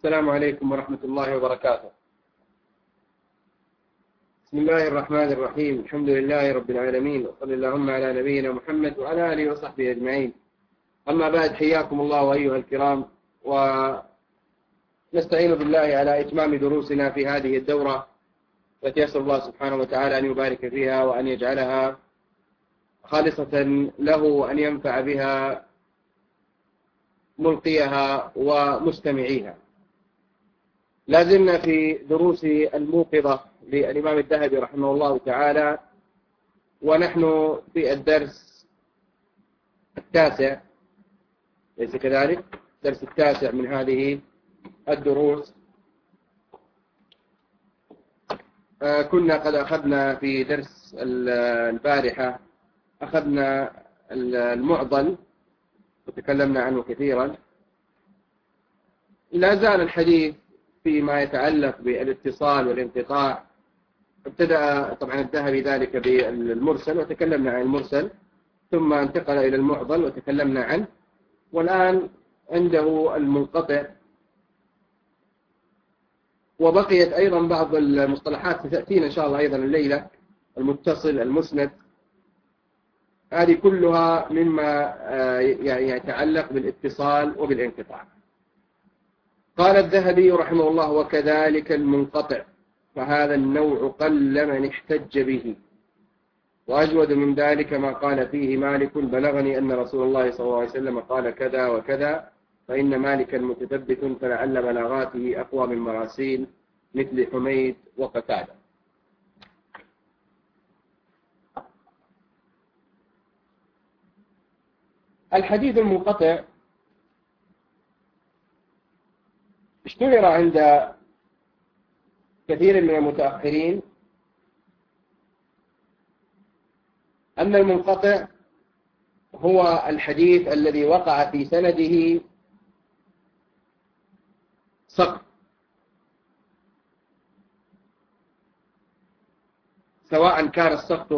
السلام عليكم ورحمة الله وبركاته. بسم الله الرحمن الرحيم. الحمد لله رب العالمين، وصلى اللهم على نبينا محمد وعلى آله وصحبه أجمعين. أما بعد، حياكم الله أيها الكرام، ونستعين بالله على إتمام دروسنا في هذه الدورة التي يسأل الله سبحانه وتعالى أن يبارك فيها وأن يجعلها خالصة له وأن ينفع بها ملقيها ومستمعيها. لازلنا في دروس الموقظة للإمام الذهبي رحمه الله تعالى، ونحن في الدرس التاسع، ليس كذلك؟ الدرس التاسع من هذه الدروس. كنا قد أخذنا في درس البارحة أخذنا المعضل وتكلمنا عنه كثيرا. لا زال الحديث فيما يتعلق بالاتصال والانقطاع. ابتدأ طبعا الذهبي ذلك بالمرسل وتكلمنا عن المرسل، ثم انتقل إلى المعضل وتكلمنا عنه، والآن عنده المنقطع. وبقيت أيضا بعض المصطلحات ستأتينا إن شاء الله أيضا الليلة، المتصل، المسند، هذه كلها مما يتعلق بالاتصال وبالانقطاع. قال الذهبي رحمه الله: وكذلك المنقطع، فهذا النوع قل من احتج به، وأجود من ذلك ما قال فيه مالك: بلغني أن رسول الله صلى الله عليه وسلم قال كذا وكذا، فإن مالكا متثبت، فلعل بلاغاته أقوى من مراسيل مثل حميد وقتادة. الحديث المنقطع اشتهر عند كثير من المتأخرين أن المنقطع هو الحديث الذي وقع في سنده سقط، سواء كان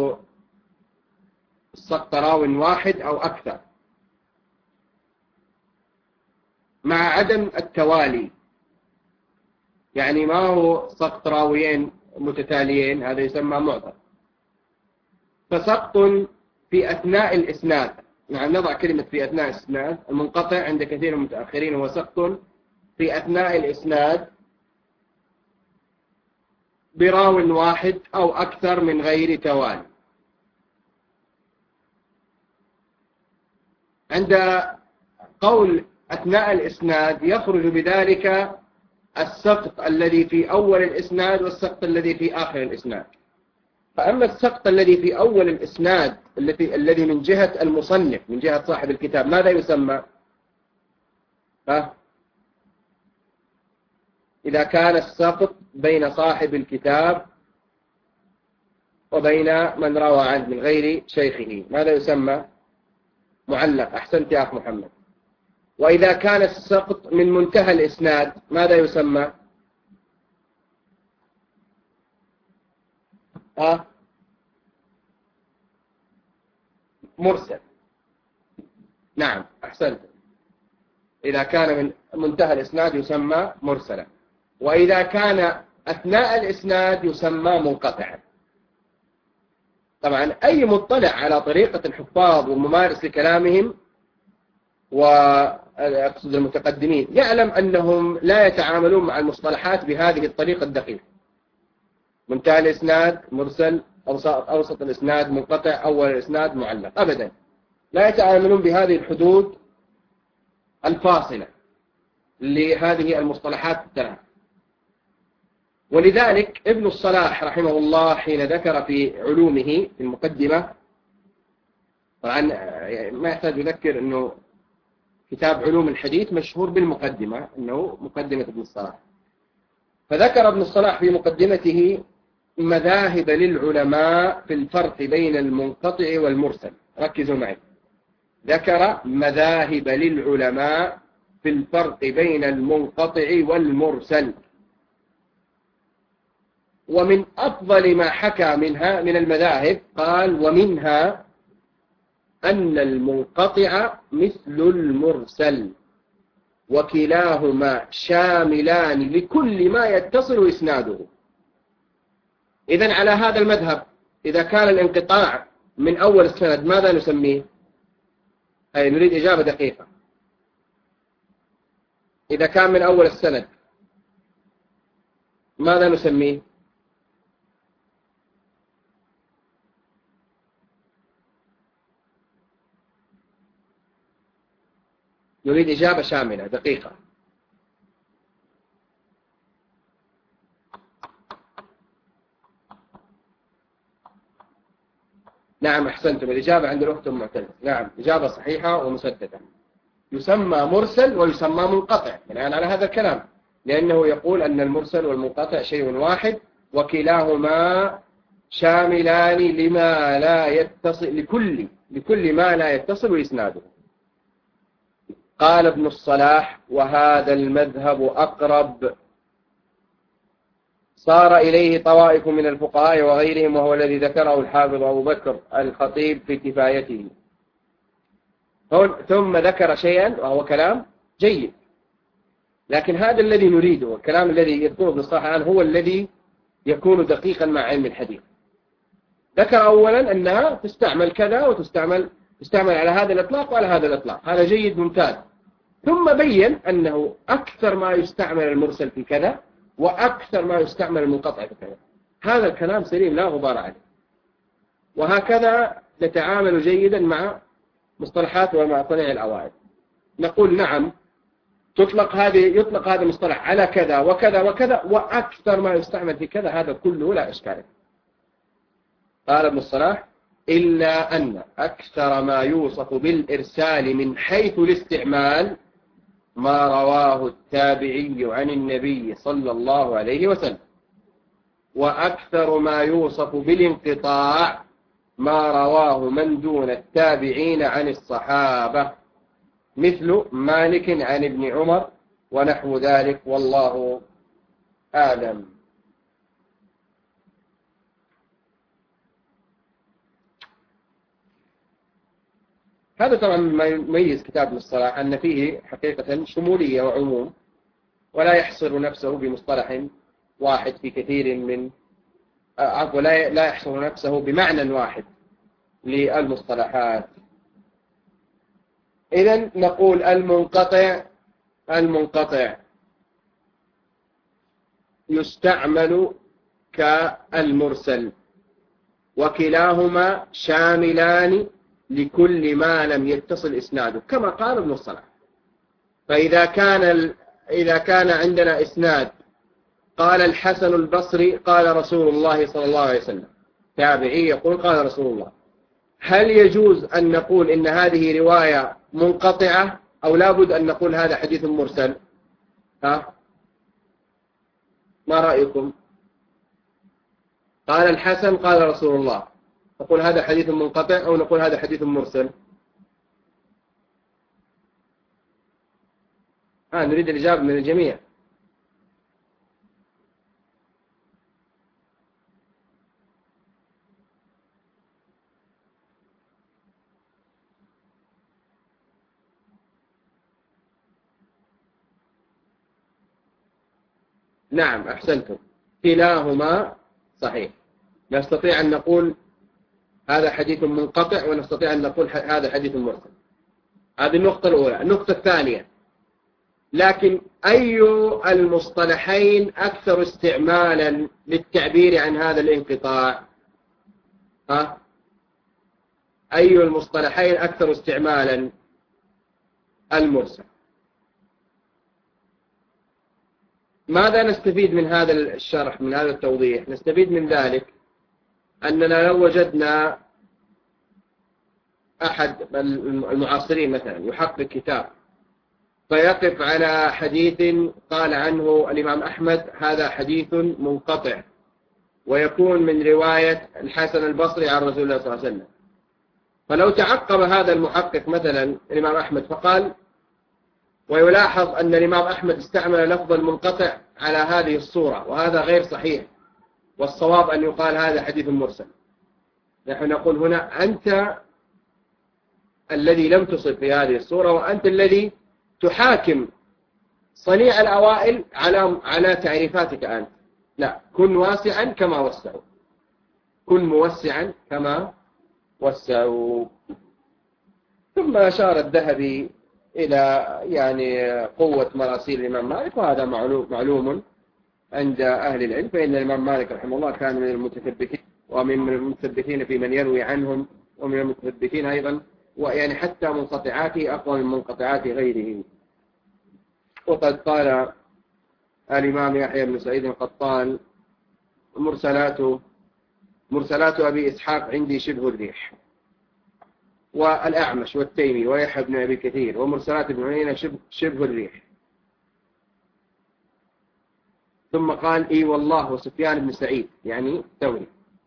السقط راو واحد أو أكثر، مع عدم التوالي. يعني ما هو سقط راويين متتاليين، هذا يسمى معضل. فسقط في أثناء الإسناد، نعم نضع كلمة في أثناء الإسناد. المنقطع عند كثير من المتأخرين هو سقط في أثناء الإسناد براو واحد أو أكثر من غير توالي. عند قول أثناء الإسناد يخرج بذلك السقط الذي في أول الإسناد والسقط الذي في آخر الإسناد. فأما السقط الذي في أول الإسناد الذي من جهة المصنف، من جهة صاحب الكتاب، ماذا يسمى؟ إذا كان السقط بين صاحب الكتاب وبين من روى عنه من غير شيخه، ماذا يسمى؟ معلق. أحسنت يا أخ محمد. وإذا كان السقط من منتهى الإسناد، ماذا يسمى؟ مرسل. نعم أحسنت. إذا كان من منتهى الإسناد يسمى مرسلا، وإذا كان أثناء الإسناد يسمى منقطعا. طبعا أي مطلع على طريقة الحفاظ وممارس لكلامهم، وأقصد المتقدمين، يعلم أنهم لا يتعاملون مع المصطلحات بهذه الطريقة الدقيقة. منتهى الإسناد مرسل، أوسط الإسناد منقطع، أول الإسناد معلق، أبدا لا يتعاملون بهذه الحدود الفاصلة لهذه المصطلحات الثلاث. ولذلك ابن الصلاح رحمه الله حين ذكر في علومه في المقدمة، طبعا ما يحتاج يذكر أنه كتاب علوم الحديث مشهور بالمقدمة، أنه مقدمة ابن الصلاح. فذكر ابن الصلاح في مقدمته مذاهب للعلماء في الفرق بين المنقطع والمرسل. ركزوا معي. ذكر مذاهب للعلماء في الفرق بين المنقطع والمرسل، ومن أفضل ما حكى منها من المذاهب قال: ومنها أن المنقطع مثل المرسل، وكلاهما شاملان لكل ما يتصل إسناده. إذن على هذا المذهب إذا كان الانقطاع من أول السند ماذا نسميه؟ أي نريد إجابة دقيقة. إذا كان من أول السند ماذا نسميه؟ نريد إجابة شاملة دقيقة. نعم أحسنتم، الإجابة عند الأخت معتز. نعم إجابة صحيحة ومسددة. يسمى مرسل ويسمى منقطع بناء على هذا الكلام، لأنه يقول أن المرسل والمنقطع شيء واحد وكلاهما شاملان لما لا يتصل لكل ما لا يتصل إسناده. قال ابن الصلاح: وهذا المذهب أقرب صار إليه طوائف من الفقهاء وغيرهم، وهو الذي ذكره الحافظ أبو بكر الخطيب في كفايته. ثم ذكر شيئا وهو كلام جيد، لكن هذا الذي نريده والكلام الذي يذكره ابن الصلاح الآن هو الذي يكون دقيقا مع علم الحديث. ذكر أولا أنها تستعمل كذا وتستعمل على هذا الإطلاق وعلى هذا الإطلاق، هذا جيد ممتاز. ثم بين أنه أكثر ما يستعمل المرسل في كذا وأكثر ما يستعمل المنقطع في كذا. هذا الكلام سليم لا غبار عليه، وهكذا نتعامل جيدا مع مصطلحات ومع صنيع الأوائل. نقول نعم يطلق هذا المصطلح على كذا وكذا وكذا، وأكثر ما يستعمل في كذا، هذا كله لا إشكال. قال ابن الصلاح: إلا أن أكثر ما يوصف بالإرسال من حيث الاستعمال ما رواه التابعي عن النبي صلى الله عليه وسلم، وأكثر ما يوصف بالانقطاع ما رواه من دون التابعين عن الصحابة، مثل مالك عن ابن عمر ونحو ذلك، والله أعلم. هذا طبعا ما يميز كتاب ابن الصلاح أن فيه حقيقة شمولية وعموم، ولا يحصر نفسه بمصطلح واحد في كثير من لا يحصر نفسه بمعنى واحد للمصطلحات. إذن نقول المنقطع يستعمل كالمرسل، وكلاهما شاملان لكل ما لم يتصل إسناده كما قال ابن الصلاح. فإذا كان عندنا إسناد قال الحسن البصري قال رسول الله صلى الله عليه وسلم، تابعي يقول قال رسول الله، هل يجوز أن نقول إن هذه رواية منقطعة أو لابد أن نقول هذا حديث مرسل؟ ما رأيكم؟ قال الحسن قال رسول الله، نقول هذا حديث منقطع أو نقول هذا حديث مرسل؟ نريد الإجابة من الجميع. نعم أحسنتم، كلاهما صحيح. نستطيع أن نقول هذا حديث منقطع ونستطيع أن نقول هذا حديث مرسل. هذه النقطة الأولى. النقطة الثانية: لكن أي المصطلحين أكثر استعمالا للتعبير عن هذا الانقطاع؟ أي المصطلحين أكثر استعمالا؟ المرسل. ماذا نستفيد من هذا الشرح، من هذا التوضيح؟ نستفيد من ذلك أننا لو وجدنا أحد المعاصرين مثلا يحقق كتاب فيقف على حديث قال عنه الإمام أحمد هذا حديث منقطع، ويكون من رواية الحسن البصري عن رسول الله صلى الله عليه وسلم، فلو تعقب هذا المحقق مثلا الإمام أحمد فقال، ويلاحظ أن الإمام أحمد استعمل لفظ المنقطع على هذه الصورة، وهذا غير صحيح، والصواب أن يقال هذا حديث مرسل. نحن نقول هنا أنت الذي لم تصب في هذه الصورة، وأنت الذي تحاكم صنيع الأوائل على تعريفاتك أنت، لا، كن واسعا كما وسعوا، كن موسعا كما وسعوا. ثم أشار الذهبي إلى يعني قوة مراسيل الإمام مالك، وهذا معلوم عند أهل العلم، فإن الإمام مالك رحمه الله كان من المتثبتين، ومن المتثبتين في من يروي عنهم، ومن المتثبتين أيضا، ويعني حتى منقطعاته أقوى من منقطعات غيره. وقد قال الإمام يحيى بن سعيد القطان: مرسلات أبي إسحاق عندي شبه الريح، والأعمش والتيمي ويحيى بن أبي كثير ومرسلات ابن عيينة شبه الريح. ثم قال: إي والله وسفيان بن سعيد، يعني الثوري.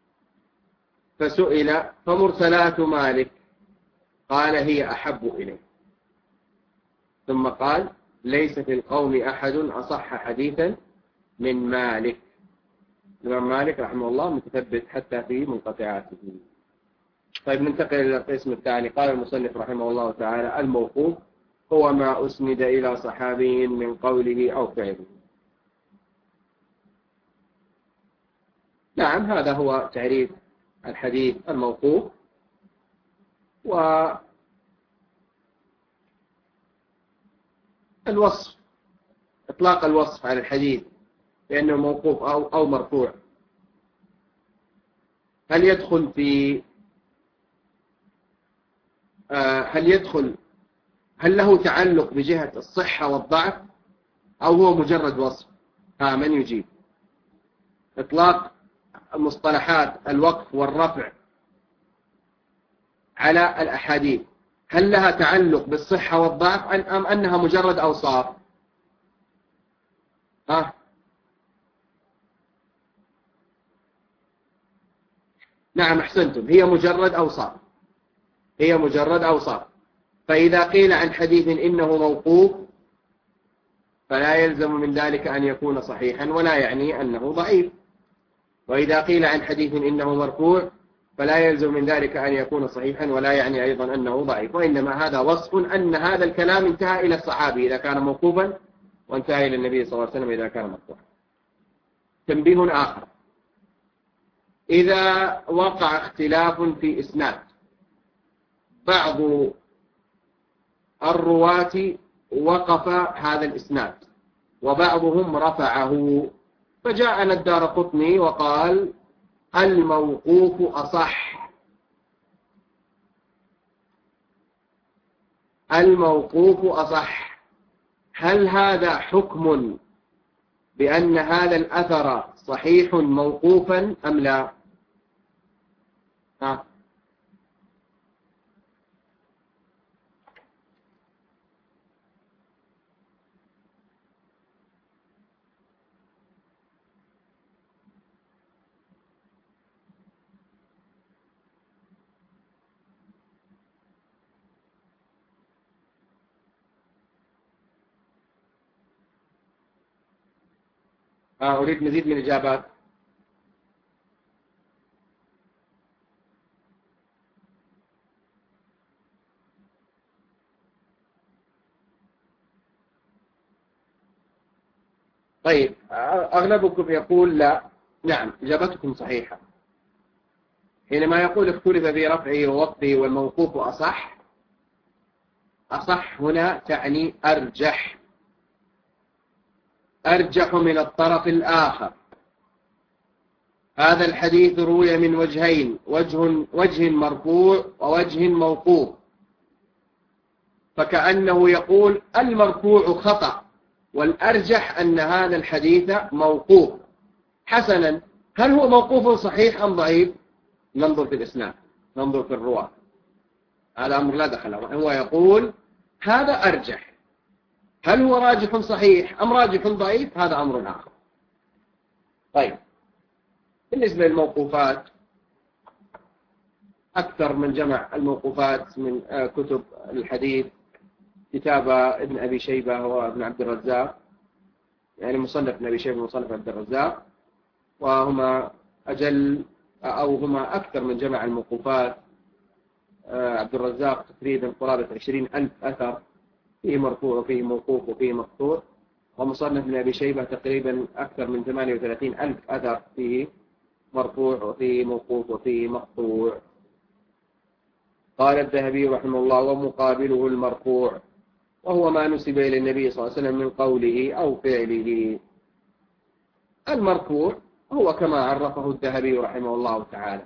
فسئل: فمرسلات مالك؟ قال: هي أحب إليه. ثم قال: ليس في القوم أحد أصح حديثا من مالك. الإمام مالك رحمه الله متثبت حتى في منقطعاته. طيب، ننتقل إلى القسم الثاني. قال المصنف رحمه الله تعالى: الموقوف هو ما أسند إلى صحابي من قوله أو فعله. نعم، هذا هو تعريف الحديث الموقوف. والوصف، إطلاق الوصف على الحديث لأنه موقوف أو مرفوع، هل له تعلق بجهة الصحة والضعف، أو هو مجرد وصف؟ من يجيب؟ إطلاق مصطلحات الوقف والرفع على الأحاديث هل لها تعلق بالصحة والضعف أم أنها مجرد أوصاف؟ نعم، أحسنتم، هي مجرد أوصاف. فإذا قيل عن حديث إنه موقوف فلا يلزم من ذلك أن يكون صحيحا، ولا يعني أنه ضعيف. وإذا قيل عن حديث إنه مرفوع فلا يلزم من ذلك أن يكون صحيحا، ولا يعني أيضا أنه ضعيف. وإنما هذا وصف أن هذا الكلام انتهى إلى الصحابي إذا كان موقوفا، وانتهى إلى النبي صلى الله عليه وسلم إذا كان مرفوعا. تنبيه آخر: إذا وقع اختلاف في إسناد، بعض الرواة وقف هذا الإسناد وبعضهم رفعه، فجاءنا الدارقطني وقال: الموقوف أصح. هل هذا حكم بأن هذا الأثر صحيح موقوفا أم لا؟ أريد مزيد من الإجابات. طيب، أغلبكم يقول لا. نعم، إجابتكم صحيحة. حينما يقول اختلف في رفعه ووقفه والموقوف أصح هنا تعني أرجح من الطرف الآخر. هذا الحديث روي من وجهين، وجه مرفوع ووجه موقوف، فكأنه يقول المرفوع خطأ، والأرجح أن هذا الحديث موقوف. حسنا، هل هو موقوف صحيح أم ضعيف؟ ننظر في الإسناد، ننظر في الرواة، هذا أمر لا دخل له. هو يقول هذا أرجح، هل هو راجح صحيح أم راجح ضعيف؟ هذا أمر آخر. طيب، بالنسبة للموقوفات، أكثر من جمع الموقوفات من كتب الحديث كتاب ابن أبي شيبة وابن عبد الرزاق، يعني مصنف ابن أبي شيبة ومصنف عبد الرزاق، وهما أجل أو هما أكثر من جمع الموقوفات. عبد الرزاق تقريبا قرابة 20,000 أثر، فيه مرفوع وفيه موقوف وفيه مقطوع، ومصنف من أبي شيبة تقريبا أكثر من 38 ألف أثر فيه مرفوع وفيه موقوف وفيه مقطوع. قال الذهبي رحمه الله: ومقابله المرفوع، وهو ما نسب إلى النبي صلى الله عليه وسلم من قوله أو فعله. المرفوع هو كما عرفه الذهبي رحمه الله تعالى.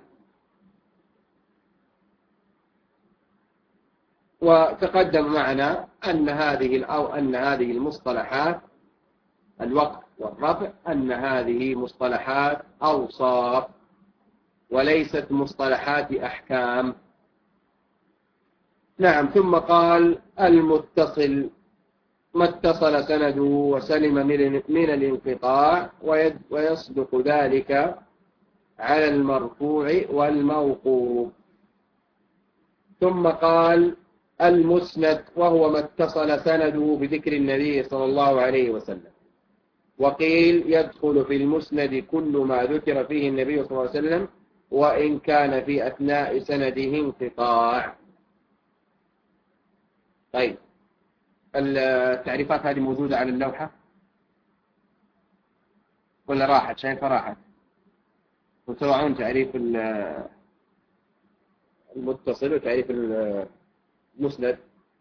وتقدم معنا أن هذه المصطلحات، الوقف والرفع، أن هذه مصطلحات أوصاف وليست مصطلحات أحكام. نعم. ثم قال: المتصل ما اتصل سنده وسلم من الانقطاع، ويصدق ذلك على المرفوع والموقوف. ثم قال: المسند وهو ما اتصل سنده بذكر النبي صلى الله عليه وسلم. وقيل: يدخل في المسند كل ما ذكر فيه النبي صلى الله عليه وسلم وإن كان في أثناء سنده انقطاع. طيب، التعريفات هذه موجودة على اللوحة ولا راحت؟ شايفها راحت. وتوعون تعريف المتصل وتعريف المسند.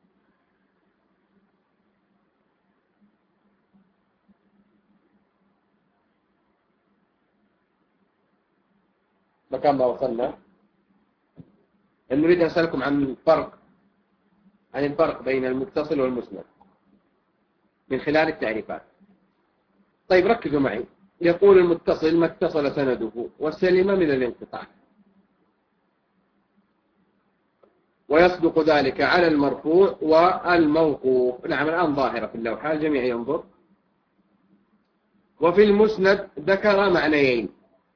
مكان ما وصلنا. نريد أسألكم عن الفرق بين المتصل والمسند من خلال التعريفات. طيب، ركزوا معي. يقول: المتصل ما اتصل سنده وسلم من الانقطاع، ويصدق ذلك على المرفوع والموقوف. نعم، الآن ظاهرة في اللوحة، الجميع ينظر. وفي المسند ذكر معنيين: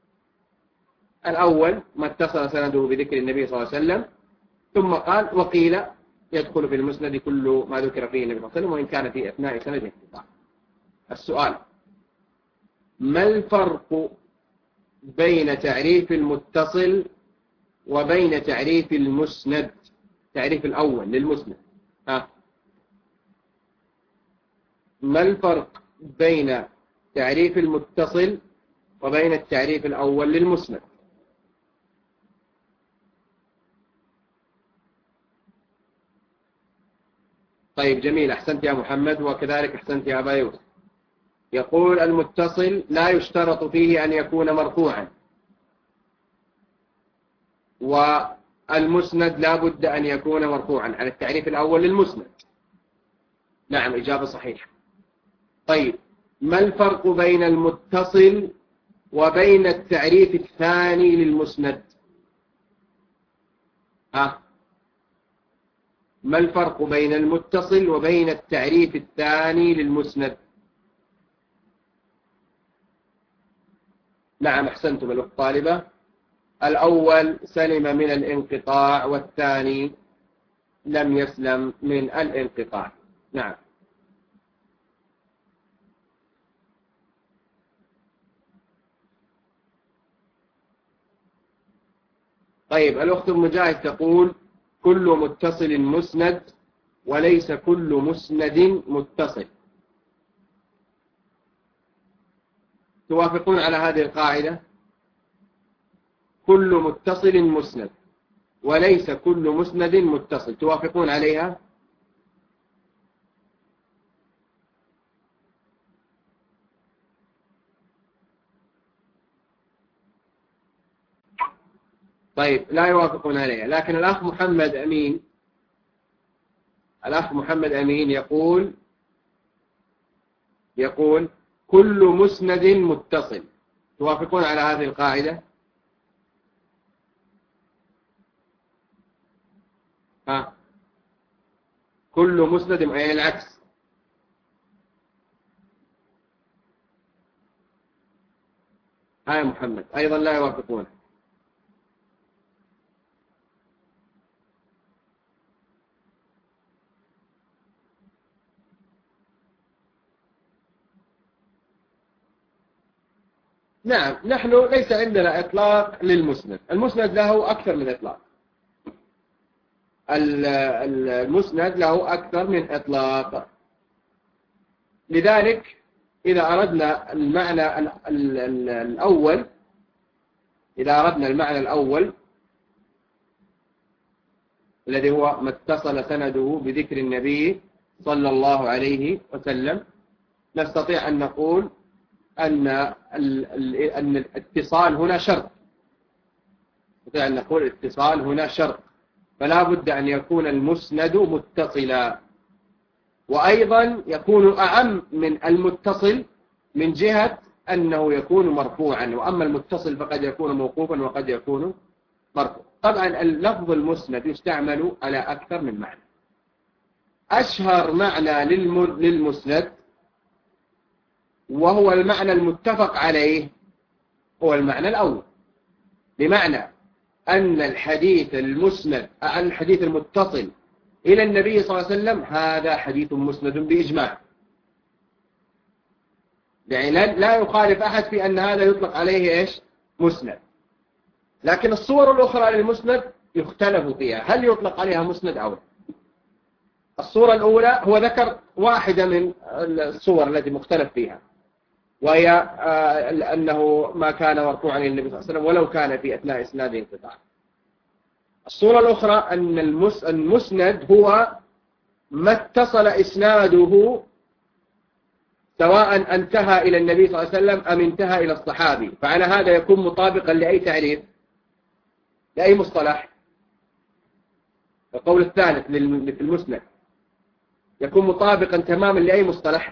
الأول ما اتصل سنده بذكر النبي صلى الله عليه وسلم، ثم قال: وقيل يدخل في المسند كل ما ذكر فيه النبي صلى الله عليه وسلم وإن كان في أثناء سنده انقطاع. السؤال: ما الفرق بين تعريف المتصل وبين تعريف المسند؟ تعريف الأول للمسند. ما الفرق بين تعريف المتصل وبين التعريف الأول للمسند؟ طيب، جميل، أحسنت يا محمد، وكذلك أحسنت يا أبا يوسف. يقول: المتصل لا يشترط فيه أن يكون مرفوعا، والمسند لا بد أن يكون مرفوعا، على التعريف الأول للمسند. نعم، إجابة صحيحة. طيب، ما الفرق بين المتصل وبين التعريف الثاني للمسند؟ ما الفرق بين المتصل وبين التعريف الثاني للمسند؟ نعم، أحسنتم الأخت طالبة. الأول سلم من الانقطاع، والثاني لم يسلم من الانقطاع. نعم. طيب، الأخت مجاهد تقول: كل متصل مسند وليس كل مسند متصل. توافقون على هذه القاعدة؟ كل متصل مسند وليس كل مسند متصل، توافقون عليها؟ طيب، لا يوافقون عليها. لكن الأخ محمد أمين يقول كل مسند متصل. توافقون على هذه القاعدة؟ كل مسند، أي العكس. يا محمد أيضا لا يوافقون. نعم، نحن ليس عندنا إطلاق للمسند. المسند له أكثر من إطلاق. المسند له أكثر من إطلاق. لذلك إذا أردنا المعنى الأول، إذا أردنا المعنى الأول الذي هو ما اتصل سنده بذكر النبي صلى الله عليه وسلم، نستطيع أن نقول أن الاتصال هنا شرط. نستطيع أن نقول الاتصال هنا شرط، فلا بد أن يكون المسند متصلا، وأيضا يكون أعم من المتصل من جهة أنه يكون مرفوعا، وأما المتصل فقد يكون موقوفا وقد يكون مرفوع. طبعا اللفظ المسند يستعمل على أكثر من معنى. أشهر معنى للمسند وهو المعنى المتفق عليه هو المعنى الأول، بمعنى أن الحديث المسند عن الحديث المتصل إلى النبي صلى الله عليه وسلم هذا حديث مسند بإجماع، يعني لا يخالف أحد في أن هذا يطلق عليه إيش؟ مسند. لكن الصور الأخرى للمسند يختلف فيها، هل يطلق عليها مسند أو لا؟ الصورة الأولى هو ذكر واحدة من الصور التي مختلف فيها، وهي أنه ما كان مرفوعا إلى النبي صلى الله عليه وسلم ولو كان في أثناء إسناده انقطاع. الصورة الأخرى أن المسند هو ما اتصل إسناده سواء انتهى إلى النبي صلى الله عليه وسلم أم انتهى إلى الصحابي، فعلى هذا يكون مطابقا لأي تعريف، لأي مصطلح. القول الثالث للمسند يكون مطابقا تماما لأي مصطلح.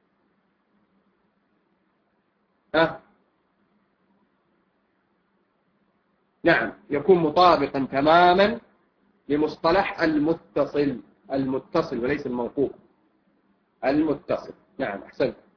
نعم، يكون مطابقا تماما لمصطلح المتصل وليس الموقوف، المتصل. نعم، أحسنت.